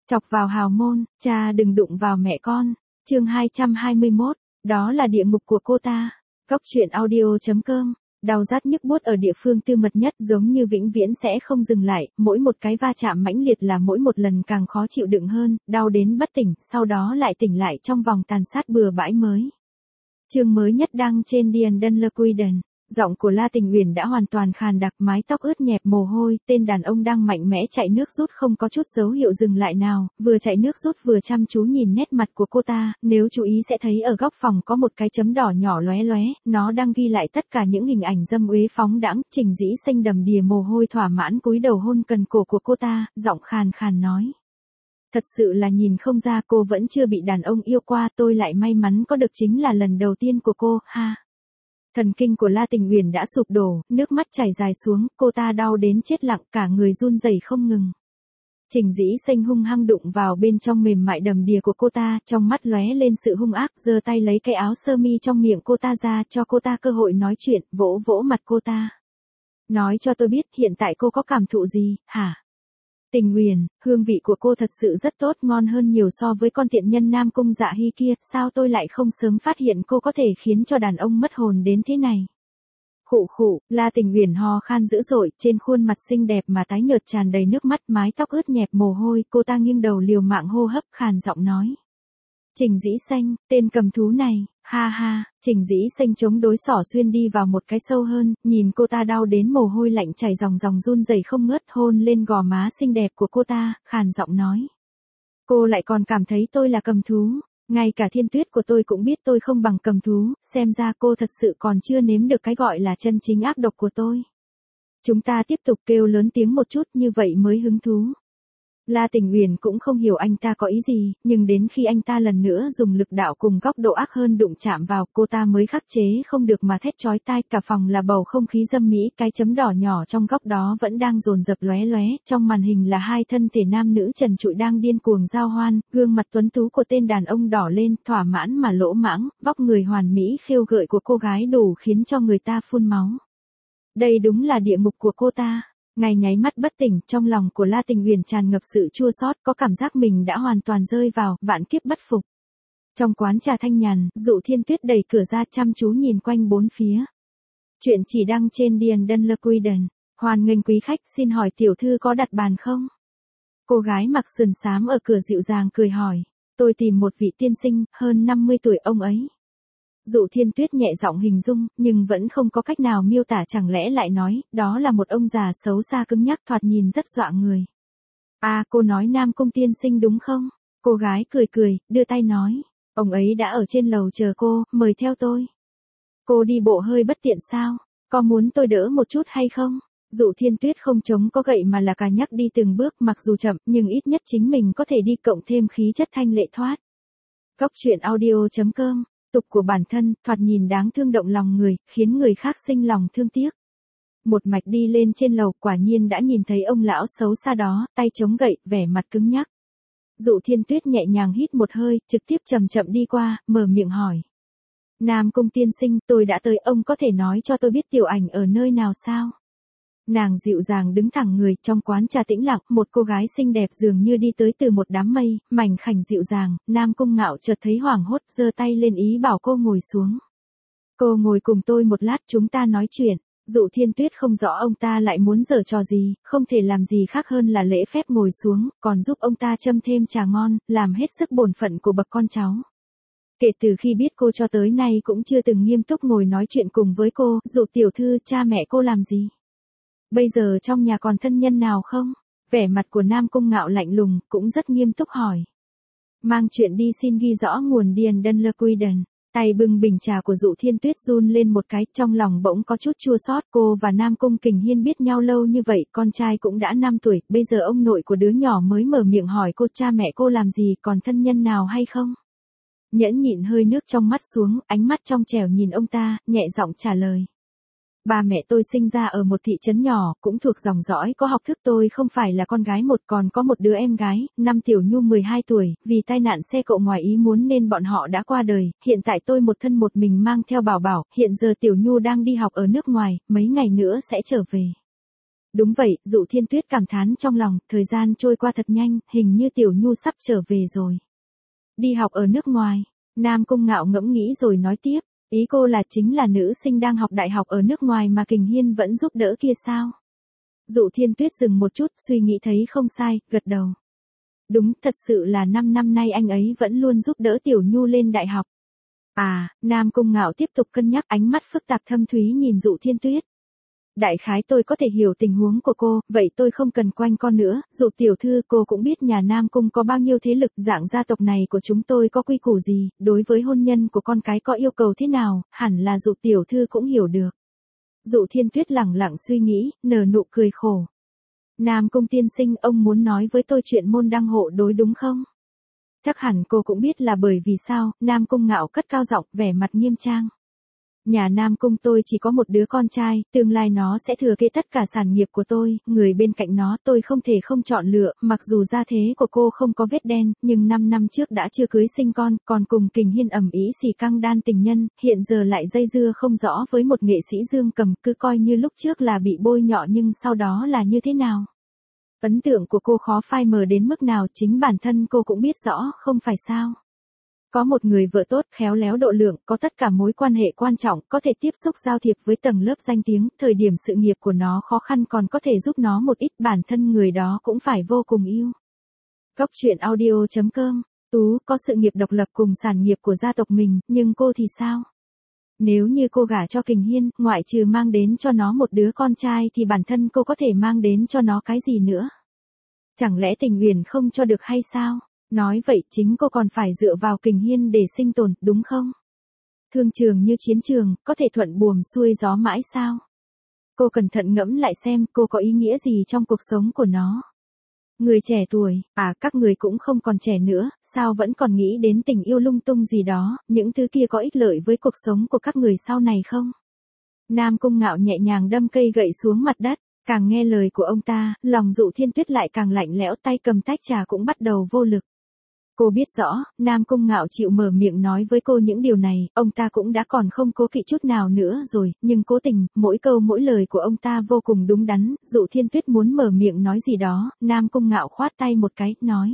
Chọc vào hào môn, cha đừng đụng vào mẹ con. Chương 221, đó là địa ngục của cô ta. Góc truyện audio.com. Đau rát nhức buốt ở địa phương tư mật nhất giống như vĩnh viễn sẽ không dừng lại, mỗi một cái va chạm mãnh liệt là mỗi một lần càng khó chịu đựng hơn, đau đến bất tỉnh, sau đó lại tỉnh lại trong vòng tàn sát bừa bãi mới. Chương mới nhất đăng trên Điền Đơn Lơ Quy Đần. Giọng của La Tình Uyển đã hoàn toàn khàn đặc, mái tóc ướt nhẹp mồ hôi, tên đàn ông đang mạnh mẽ chạy nước rút không có chút dấu hiệu dừng lại nào, vừa chạy nước rút vừa chăm chú nhìn nét mặt của cô ta, nếu chú ý sẽ thấy ở góc phòng có một cái chấm đỏ nhỏ lóe lóe, nó đang ghi lại tất cả những hình ảnh dâm uế phóng đãng. Trình Dĩ Xanh đầm đìa mồ hôi thỏa mãn cúi đầu hôn cần cổ của cô ta, giọng khàn khàn nói. Thật sự là nhìn không ra cô vẫn chưa bị đàn ông yêu qua, tôi lại may mắn có được chính là lần đầu tiên của cô, ha. Thần kinh của La Tình Uyển đã sụp đổ, nước mắt chảy dài xuống, cô ta đau đến chết lặng, cả người run rẩy không ngừng. Trình Dĩ Xanh hung hăng đụng vào bên trong mềm mại đầm đìa của cô ta, trong mắt lóe lên sự hung ác, giơ tay lấy cái áo sơ mi trong miệng cô ta ra, cho cô ta cơ hội nói chuyện, vỗ vỗ mặt cô ta. Nói cho tôi biết hiện tại cô có cảm thụ gì, hả? Tình Uyển, hương vị của cô thật sự rất tốt, ngon hơn nhiều so với con tiện nhân Nam Cung Dạ Hy kia, sao tôi lại không sớm phát hiện cô có thể khiến cho đàn ông mất hồn đến thế này. Khụ khụ, La Tình Uyển ho khan dữ dội, trên khuôn mặt xinh đẹp mà tái nhợt tràn đầy nước mắt, mái tóc ướt nhẹp mồ hôi, cô ta nghiêng đầu liều mạng hô hấp, khàn giọng nói. Trình Dĩ Xanh, tên cầm thú này, ha ha. Trình Dĩ Xanh chống đối xỏ xuyên đi vào một cái sâu hơn, nhìn cô ta đau đến mồ hôi lạnh chảy ròng ròng run rẩy không ngớt, hôn lên gò má xinh đẹp của cô ta, khàn giọng nói. Cô lại còn cảm thấy tôi là cầm thú, ngay cả Thiên Tuyết của tôi cũng biết tôi không bằng cầm thú, xem ra cô thật sự còn chưa nếm được cái gọi là chân chính ác độc của tôi. Chúng ta tiếp tục kêu lớn tiếng một chút, như vậy mới hứng thú. La Tình Uyển cũng không hiểu anh ta có ý gì, nhưng đến khi anh ta lần nữa dùng lực đạo cùng góc độ ác hơn đụng chạm vào, cô ta mới khắc chế không được mà thét chói tai, cả phòng là bầu không khí dâm mỹ, cái chấm đỏ nhỏ trong góc đó vẫn đang dồn dập lóe lóe, trong màn hình là hai thân thể nam nữ trần trụi đang điên cuồng giao hoan, gương mặt tuấn tú của tên đàn ông đỏ lên, thỏa mãn mà lỗ mãng, vóc người hoàn mỹ khiêu gợi của cô gái đủ khiến cho người ta phun máu. Đây đúng là địa ngục của cô ta. Ngay nháy mắt bất tỉnh, trong lòng của La Tình Uyển tràn ngập sự chua xót, có cảm giác mình đã hoàn toàn rơi vào vạn kiếp bất phục. Trong quán trà thanh nhàn, Dụ Thiên Tuyết đẩy cửa ra chăm chú nhìn quanh bốn phía. Chuyện chỉ đăng trên Điền Đơn Lơ Quy Đần. Hoan nghênh quý khách, xin hỏi tiểu thư có đặt bàn không? Cô gái mặc sườn xám ở cửa dịu dàng cười hỏi. Tôi tìm một vị tiên sinh, hơn 50 tuổi ông ấy. Dụ Thiên Tuyết nhẹ giọng hình dung, nhưng vẫn không có cách nào miêu tả, chẳng lẽ lại nói, đó là một ông già xấu xa cứng nhắc thoạt nhìn rất dọa người. À, cô nói Nam Cung tiên sinh đúng không? Cô gái cười cười, đưa tay nói. Ông ấy đã ở trên lầu chờ cô, mời theo tôi. Cô đi bộ hơi bất tiện sao? Có muốn tôi đỡ một chút hay không? Dụ Thiên Tuyết không chống có gậy mà là cà nhắc đi từng bước, mặc dù chậm, nhưng ít nhất chính mình có thể đi cộng thêm khí chất thanh lệ thoát. Góc truyện audio.com. Tục của bản thân, thoạt nhìn đáng thương động lòng người, khiến người khác sinh lòng thương tiếc. Một mạch đi lên trên lầu, quả nhiên đã nhìn thấy ông lão xấu xa đó, tay chống gậy, vẻ mặt cứng nhắc. Dụ Thiên Tuyết nhẹ nhàng hít một hơi, trực tiếp chậm chậm đi qua, mở miệng hỏi. Nam Cung tiên sinh, tôi đã tới, ông có thể nói cho tôi biết tiểu ảnh ở nơi nào sao? Nàng dịu dàng đứng thẳng người, trong quán trà tĩnh lặng, một cô gái xinh đẹp dường như đi tới từ một đám mây, mảnh khảnh dịu dàng, Nam Cung Ngạo chợt thấy hoảng hốt, giơ tay lên ý bảo cô ngồi xuống. Cô ngồi cùng tôi một lát, chúng ta nói chuyện. Dụ Thiên Tuyết không rõ ông ta lại muốn giở trò gì, không thể làm gì khác hơn là lễ phép ngồi xuống, còn giúp ông ta châm thêm trà ngon, làm hết sức bổn phận của bậc con cháu. Kể từ khi biết cô cho tới nay cũng chưa từng nghiêm túc ngồi nói chuyện cùng với cô. Dụ tiểu thư, cha mẹ cô làm gì? Bây giờ trong nhà còn thân nhân nào không? Vẻ mặt của Nam Cung Ngạo lạnh lùng, cũng rất nghiêm túc hỏi. Mang chuyện đi, xin ghi rõ nguồn Điền Đơn Lơ Quy Đần. Tay bưng bình trà của Dụ Thiên Tuyết run lên một cái, trong lòng bỗng có chút chua xót. Cô và Nam Cung Kình Hiên biết nhau lâu như vậy, con trai cũng đã 5 tuổi, bây giờ ông nội của đứa nhỏ mới mở miệng hỏi cô cha mẹ cô làm gì, còn thân nhân nào hay không? Nhẫn nhịn hơi nước trong mắt xuống, ánh mắt trong trẻo nhìn ông ta, nhẹ giọng trả lời. Ba mẹ tôi sinh ra ở một thị trấn nhỏ, cũng thuộc dòng dõi có học thức, tôi không phải là con gái một, còn có một đứa em gái, năm Tiểu Nhu 12 tuổi, vì tai nạn xe cộ ngoài ý muốn nên bọn họ đã qua đời, hiện tại tôi một thân một mình mang theo Bảo Bảo, hiện giờ Tiểu Nhu đang đi học ở nước ngoài, mấy ngày nữa sẽ trở về. Đúng vậy, Dụ Thiên Tuyết cảm thán trong lòng, thời gian trôi qua thật nhanh, hình như Tiểu Nhu sắp trở về rồi. Đi học ở nước ngoài, Nam Cung Ngạo ngẫm nghĩ rồi nói tiếp, ý cô là chính là nữ sinh đang học đại học ở nước ngoài mà Kình Hiên vẫn giúp đỡ kia sao? Dụ Thiên Tuyết dừng một chút, suy nghĩ thấy không sai, gật đầu. Đúng, thật sự là 5 năm nay anh ấy vẫn luôn giúp đỡ Tiểu Nhu lên đại học. À, Nam Cung Ngạo tiếp tục cân nhắc, ánh mắt phức tạp thâm thúy nhìn Dụ Thiên Tuyết. Đại khái tôi có thể hiểu tình huống của cô, vậy tôi không cần quanh con nữa, Dụ tiểu thư cô cũng biết nhà Nam Cung có bao nhiêu thế lực, dạng gia tộc này của chúng tôi có quy củ gì, đối với hôn nhân của con cái có yêu cầu thế nào, hẳn là Dụ tiểu thư cũng hiểu được. Dụ Thiên Tuyết lẳng lặng suy nghĩ, nở nụ cười khổ. Nam Cung tiên sinh, ông muốn nói với tôi chuyện môn đăng hộ đối đúng không? Chắc hẳn cô cũng biết là bởi vì sao, Nam Cung Ngạo cất cao giọng, vẻ mặt nghiêm trang. Nhà Nam Cung tôi chỉ có một đứa con trai, tương lai nó sẽ thừa kế tất cả sản nghiệp của tôi, người bên cạnh nó tôi không thể không chọn lựa, mặc dù gia thế của cô không có vết đen, nhưng 5 năm trước đã chưa cưới sinh con, còn cùng Kình Hiên ầm ĩ xì căng đan tình nhân, hiện giờ lại dây dưa không rõ với một nghệ sĩ dương cầm, cứ coi như lúc trước là bị bôi nhọ nhưng sau đó là như thế nào. Ấn tượng của cô khó phai mờ đến mức nào chính bản thân cô cũng biết rõ, không phải sao. Có một người vợ tốt, khéo léo độ lượng, có tất cả mối quan hệ quan trọng, có thể tiếp xúc giao thiệp với tầng lớp danh tiếng, thời điểm sự nghiệp của nó khó khăn còn có thể giúp nó một ít, bản thân người đó cũng phải vô cùng yêu. Góc truyện audio.com, Tú có sự nghiệp độc lập cùng sản nghiệp của gia tộc mình, nhưng cô thì sao? Nếu như cô gả cho Kình Hiên, ngoại trừ mang đến cho nó một đứa con trai thì bản thân cô có thể mang đến cho nó cái gì nữa? Chẳng lẽ Tình Uyển không cho được hay sao? Nói vậy chính cô còn phải dựa vào Kình Hiên để sinh tồn, đúng không? Thương trường như chiến trường, có thể thuận buồm xuôi gió mãi sao? Cô cẩn thận ngẫm lại xem cô có ý nghĩa gì trong cuộc sống của nó. Người trẻ tuổi, các người cũng không còn trẻ nữa, sao vẫn còn nghĩ đến tình yêu lung tung gì đó, những thứ kia có ích lợi với cuộc sống của các người sau này không? Nam Cung Ngạo nhẹ nhàng đâm cây gậy xuống mặt đất, càng nghe lời của ông ta, lòng Dụ Thiên Tuyết lại càng lạnh lẽo, tay cầm tách trà cũng bắt đầu vô lực. Cô biết rõ, Nam Cung Ngạo chịu mở miệng nói với cô những điều này, ông ta cũng đã còn không cố kỵ chút nào nữa rồi, nhưng cố tình, mỗi câu mỗi lời của ông ta vô cùng đúng đắn, Dụ Thiên Tuyết muốn mở miệng nói gì đó, Nam Cung Ngạo khoát tay một cái, nói.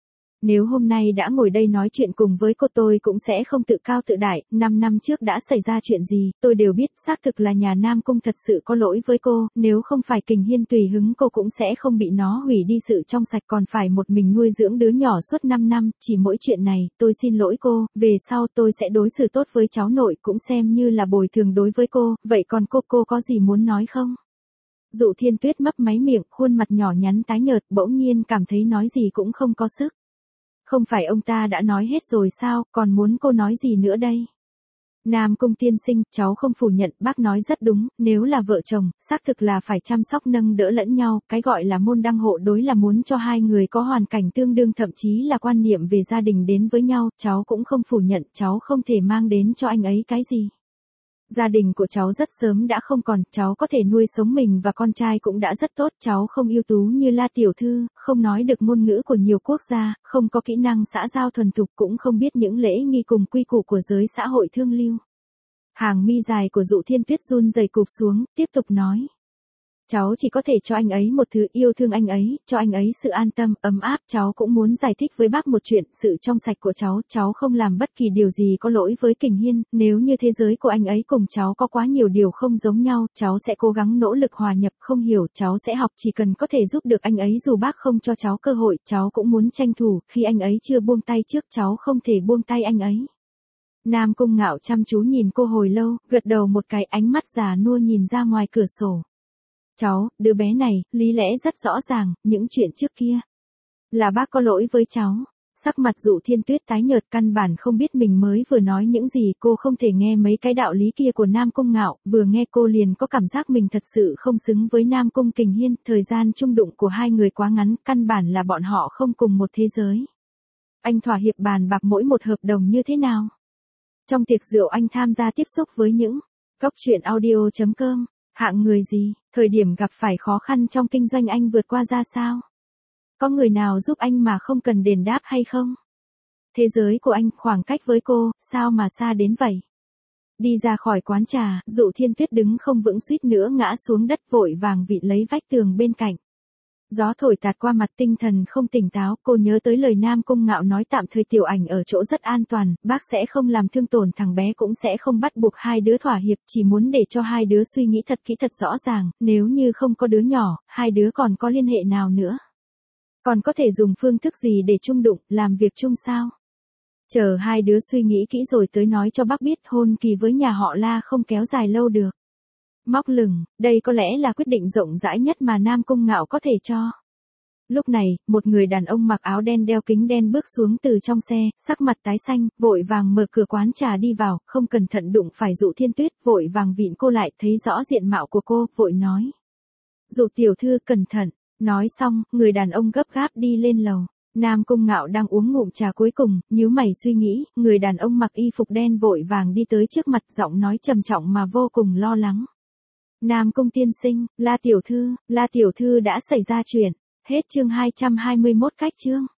Nếu hôm nay đã ngồi đây nói chuyện cùng với cô tôi cũng sẽ không tự cao tự đại, 5 năm trước đã xảy ra chuyện gì, tôi đều biết, xác thực là nhà Nam Cung thật sự có lỗi với cô, nếu không phải Kình Hiên tùy hứng cô cũng sẽ không bị nó hủy đi sự trong sạch còn phải một mình nuôi dưỡng đứa nhỏ suốt 5 năm, chỉ mỗi chuyện này, tôi xin lỗi cô, về sau tôi sẽ đối xử tốt với cháu nội cũng xem như là bồi thường đối với cô, vậy còn cô có gì muốn nói không? Dụ Thiên Tuyết mấp máy miệng, khuôn mặt nhỏ nhắn tái nhợt, bỗng nhiên cảm thấy nói gì cũng không có sức. Không phải ông ta đã nói hết rồi sao, còn muốn cô nói gì nữa đây? Nam Cung tiên sinh, cháu không phủ nhận, bác nói rất đúng, nếu là vợ chồng, xác thực là phải chăm sóc nâng đỡ lẫn nhau, cái gọi là môn đăng hộ đối là muốn cho hai người có hoàn cảnh tương đương thậm chí là quan niệm về gia đình đến với nhau, cháu cũng không phủ nhận, cháu không thể mang đến cho anh ấy cái gì. Gia đình của cháu rất sớm đã không còn, cháu có thể nuôi sống mình và con trai cũng đã rất tốt, cháu không ưu tú như La tiểu thư, không nói được ngôn ngữ của nhiều quốc gia, không có kỹ năng xã giao thuần thục cũng không biết những lễ nghi cùng quy củ của giới xã hội thương lưu. Hàng mi dài của Dụ Thiên Tuyết run rẩy cụp xuống, tiếp tục nói. Cháu chỉ có thể cho anh ấy một thứ, yêu thương anh ấy, cho anh ấy sự an tâm, ấm áp, cháu cũng muốn giải thích với bác một chuyện, sự trong sạch của cháu không làm bất kỳ điều gì có lỗi với Kình Hiên, nếu như thế giới của anh ấy cùng cháu có quá nhiều điều không giống nhau, cháu sẽ cố gắng nỗ lực hòa nhập, không hiểu, cháu sẽ học, chỉ cần có thể giúp được anh ấy dù bác không cho cháu cơ hội, cháu cũng muốn tranh thủ, khi anh ấy chưa buông tay trước cháu không thể buông tay anh ấy. Nam Cung Ngạo chăm chú nhìn cô hồi lâu, gật đầu một cái, ánh mắt già nua nhìn ra ngoài cửa sổ. Cháu, đứa bé này, lý lẽ rất rõ ràng, những chuyện trước kia. Là bác có lỗi với cháu. Sắc mặt Dụ Thiên Tuyết tái nhợt, căn bản không biết mình mới vừa nói những gì, cô không thể nghe mấy cái đạo lý kia của Nam Cung Ngạo, vừa nghe cô liền có cảm giác mình thật sự không xứng với Nam Cung Kình Hiên, thời gian chung đụng của hai người quá ngắn, căn bản là bọn họ không cùng một thế giới. Anh thỏa hiệp bàn bạc mỗi một hợp đồng như thế nào? Trong tiệc rượu anh tham gia tiếp xúc với những góc truyện audio.com. Hạng người gì, thời điểm gặp phải khó khăn trong kinh doanh anh vượt qua ra sao? Có người nào giúp anh mà không cần đền đáp hay không? Thế giới của anh, khoảng cách với cô, sao mà xa đến vậy? Đi ra khỏi quán trà, Dụ Thiên Tuyết đứng không vững suýt nữa ngã xuống đất vội vàng vịn lấy vách tường bên cạnh. Gió thổi tạt qua mặt tinh thần không tỉnh táo, cô nhớ tới lời Nam Cung Ngạo nói tạm thời Tiểu Ảnh ở chỗ rất an toàn, bác sẽ không làm thương tổn thằng bé cũng sẽ không bắt buộc hai đứa thỏa hiệp, chỉ muốn để cho hai đứa suy nghĩ thật kỹ thật rõ ràng, nếu như không có đứa nhỏ, hai đứa còn có liên hệ nào nữa. Còn có thể dùng phương thức gì để chung đụng, làm việc chung sao? Chờ hai đứa suy nghĩ kỹ rồi tới nói cho bác biết hôn kỳ với nhà họ La không kéo dài lâu được. Móc lửng, đây có lẽ là quyết định rộng rãi nhất mà Nam Cung Ngạo có thể cho. Lúc này, một người đàn ông mặc áo đen đeo kính đen bước xuống từ trong xe, sắc mặt tái xanh, vội vàng mở cửa quán trà đi vào, không cẩn thận đụng phải Dụ Thiên Tuyết, vội vàng vịn cô lại, thấy rõ diện mạo của cô, vội nói. Dụ tiểu thư cẩn thận, nói xong, người đàn ông gấp gáp đi lên lầu. Nam Cung Ngạo đang uống ngụm trà cuối cùng, nhíu mày suy nghĩ, người đàn ông mặc y phục đen vội vàng đi tới trước mặt, giọng nói trầm trọng mà vô cùng lo lắng. Nam Cung tiên sinh, La tiểu thư đã xảy ra chuyện. Hết chương 221 cách chương.